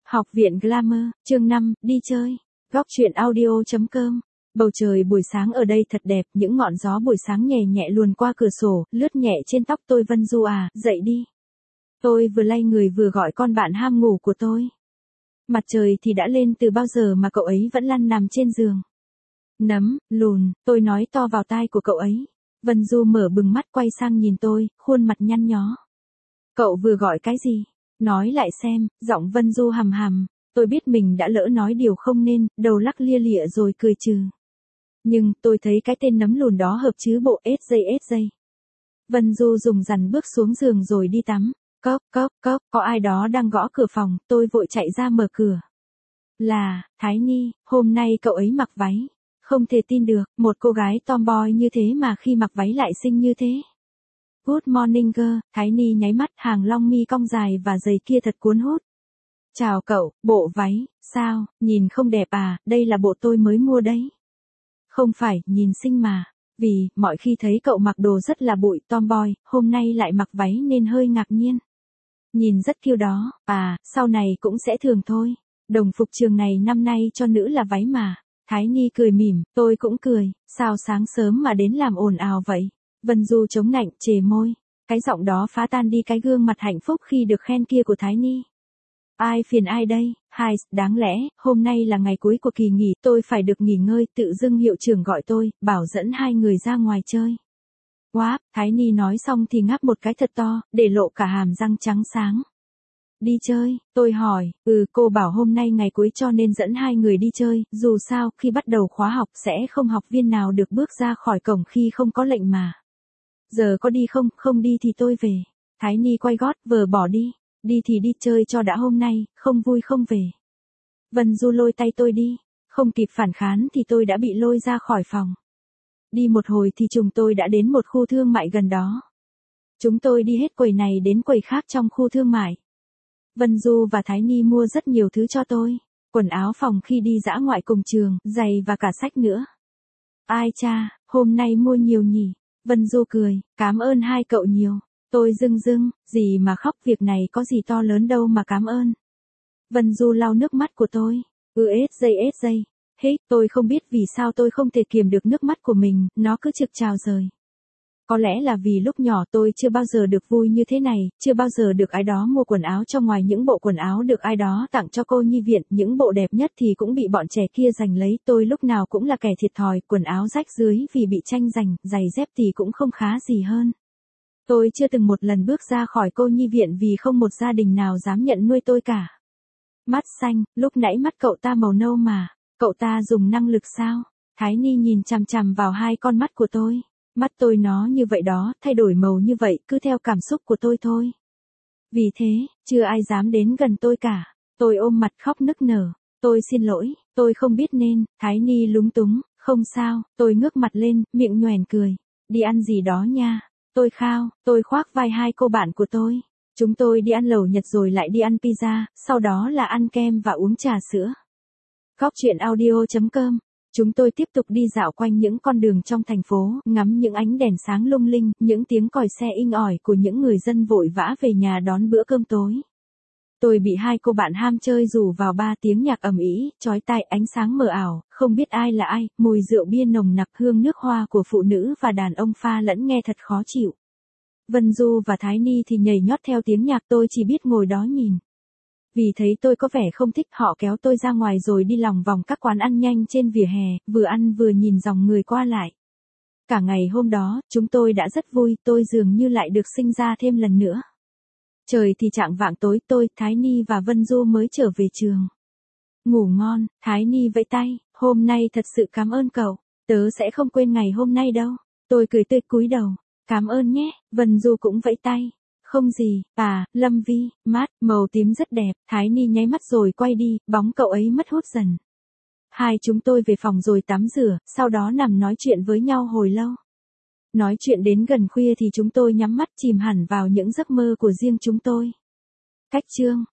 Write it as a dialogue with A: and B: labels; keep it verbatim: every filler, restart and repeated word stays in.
A: Học viện Glamour, chương năm, đi chơi. Góc truyện audio chấm com. Bầu trời buổi sáng ở đây thật đẹp, những ngọn gió buổi sáng nhẹ nhẹ luồn qua cửa sổ, lướt nhẹ trên tóc tôi. Vân Du à, dậy đi. Tôi vừa lay người vừa gọi con bạn ham ngủ của tôi. Mặt trời thì đã lên từ bao giờ mà cậu ấy vẫn lăn nằm trên giường. Nấm, lùn, tôi nói to vào tai của cậu ấy. Vân Du mở bừng mắt quay sang nhìn tôi, khuôn mặt nhăn nhó. Cậu vừa gọi cái gì? Nói lại xem, giọng Vân Du hầm hầm. Tôi biết mình đã lỡ nói điều không nên, đầu lắc lia lịa rồi cười trừ. Nhưng, tôi thấy cái tên nấm lùn đó hợp chứ bộ ét giây ét giây. Vân Du dùng dằn bước xuống giường rồi đi tắm. Cốc, cốc, cốc, có ai đó đang gõ cửa phòng, tôi vội chạy ra mở cửa. Là, Thái Ni, hôm nay cậu ấy mặc váy. Không thể tin được, một cô gái tomboy như thế mà khi mặc váy lại xinh như thế. Good morning girl, Thái Ni nháy mắt, hàng long mi cong dài và giày kia thật cuốn hút. Chào cậu, bộ váy, sao, nhìn không đẹp à, đây là bộ tôi mới mua đấy. Không phải, nhìn xinh mà, vì, mọi khi thấy cậu mặc đồ rất là bụi tomboy, hôm nay lại mặc váy nên hơi ngạc nhiên. Nhìn rất cute đó, à, sau này cũng sẽ thường thôi. Đồng phục trường này năm nay cho nữ là váy mà. Thái Ni cười mỉm, tôi cũng cười, sao sáng sớm mà đến làm ồn ào vậy? Vân Du chống nạnh, chề môi. Cái giọng đó phá tan đi cái gương mặt hạnh phúc khi được khen kia của Thái Ni. Ai phiền ai đây? Hai, đáng lẽ, hôm nay là ngày cuối của kỳ nghỉ, tôi phải được nghỉ ngơi, tự dưng hiệu trưởng gọi tôi, bảo dẫn hai người ra ngoài chơi. Wow, Thái Ni nói xong thì ngáp một cái thật to, để lộ cả hàm răng trắng sáng. Đi chơi, tôi hỏi, ừ cô bảo hôm nay ngày cuối cho nên dẫn hai người đi chơi, dù sao khi bắt đầu khóa học sẽ không học viên nào được bước ra khỏi cổng khi không có lệnh mà. Giờ có đi không, không đi thì tôi về. Thái Ni quay gót, vờ bỏ đi, đi thì đi chơi cho đã hôm nay, không vui không về. Vân Du lôi tay tôi đi, không kịp phản kháng thì tôi đã bị lôi ra khỏi phòng. Đi một hồi thì chúng tôi đã đến một khu thương mại gần đó. Chúng tôi đi hết quầy này đến quầy khác trong khu thương mại. Vân Du và Thái Ni mua rất nhiều thứ cho tôi, quần áo phòng khi đi dã ngoại cùng trường, giày và cả sách nữa. Ai cha, hôm nay mua nhiều nhỉ? Vân Du cười, cảm ơn hai cậu nhiều. Tôi rưng rưng, gì mà khóc, việc này có gì to lớn đâu mà cảm ơn. Vân Du lau nước mắt của tôi, ừ ét giây ét giây. Hết, tôi không biết vì sao tôi không thể kiềm được nước mắt của mình, nó cứ trực trào rời. Có lẽ là vì lúc nhỏ tôi chưa bao giờ được vui như thế này, chưa bao giờ được ai đó mua quần áo cho, ngoài những bộ quần áo được ai đó tặng cho cô nhi viện, những bộ đẹp nhất thì cũng bị bọn trẻ kia giành lấy, tôi lúc nào cũng là kẻ thiệt thòi, quần áo rách rưới vì bị tranh giành, giày dép thì cũng không khá gì hơn. Tôi chưa từng một lần bước ra khỏi cô nhi viện vì không một gia đình nào dám nhận nuôi tôi cả. Mắt xanh, lúc nãy mắt cậu ta màu nâu mà, cậu ta dùng năng lực sao? Thái Ni nhìn chằm chằm vào hai con mắt của tôi. Mắt tôi nó như vậy đó, thay đổi màu như vậy, cứ theo cảm xúc của tôi thôi. Vì thế, chưa ai dám đến gần tôi cả. Tôi ôm mặt khóc nức nở. Tôi xin lỗi, tôi không biết nên. Thái Ni lúng túng, không sao, tôi ngước mặt lên, miệng nhoẻn cười. Đi ăn gì đó nha. Tôi khao, tôi khoác vai hai cô bạn của tôi. Chúng tôi đi ăn lẩu Nhật rồi lại đi ăn pizza, sau đó là ăn kem và uống trà sữa. Góc truyện audio chấm com. Chúng tôi tiếp tục đi dạo quanh những con đường trong thành phố, ngắm những ánh đèn sáng lung linh, những tiếng còi xe inh ỏi của những người dân vội vã về nhà đón bữa cơm tối. Tôi bị hai cô bạn ham chơi rủ vào ba, tiếng nhạc ầm ĩ, chói tai, ánh sáng mờ ảo, không biết ai là ai, mùi rượu bia nồng nặc, hương nước hoa của phụ nữ và đàn ông pha lẫn nghe thật khó chịu. Vân Du và Thái Ni thì nhảy nhót theo tiếng nhạc, tôi chỉ biết ngồi đó nhìn. Vì thấy tôi có vẻ không thích, họ kéo tôi ra ngoài rồi đi lòng vòng các quán ăn nhanh trên vỉa hè, vừa ăn vừa nhìn dòng người qua lại. Cả ngày hôm đó, chúng tôi đã rất vui, tôi dường như lại được sinh ra thêm lần nữa. Trời thì chạng vạng tối, tôi, Thái Ni và Vân Du mới trở về trường. Ngủ ngon, Thái Ni vẫy tay, hôm nay thật sự cảm ơn cậu, tớ sẽ không quên ngày hôm nay đâu. Tôi cười tươi cúi đầu, cảm ơn nhé, Vân Du cũng vẫy tay. Không gì, à, Lâm Vi, mát, màu tím rất đẹp, Thái Ni nháy mắt rồi quay đi, bóng cậu ấy mất hút dần. Hai chúng tôi về phòng rồi tắm rửa, sau đó nằm nói chuyện với nhau hồi lâu. Nói chuyện đến gần khuya thì chúng tôi nhắm mắt chìm hẳn vào những giấc mơ của riêng chúng tôi. Cách chương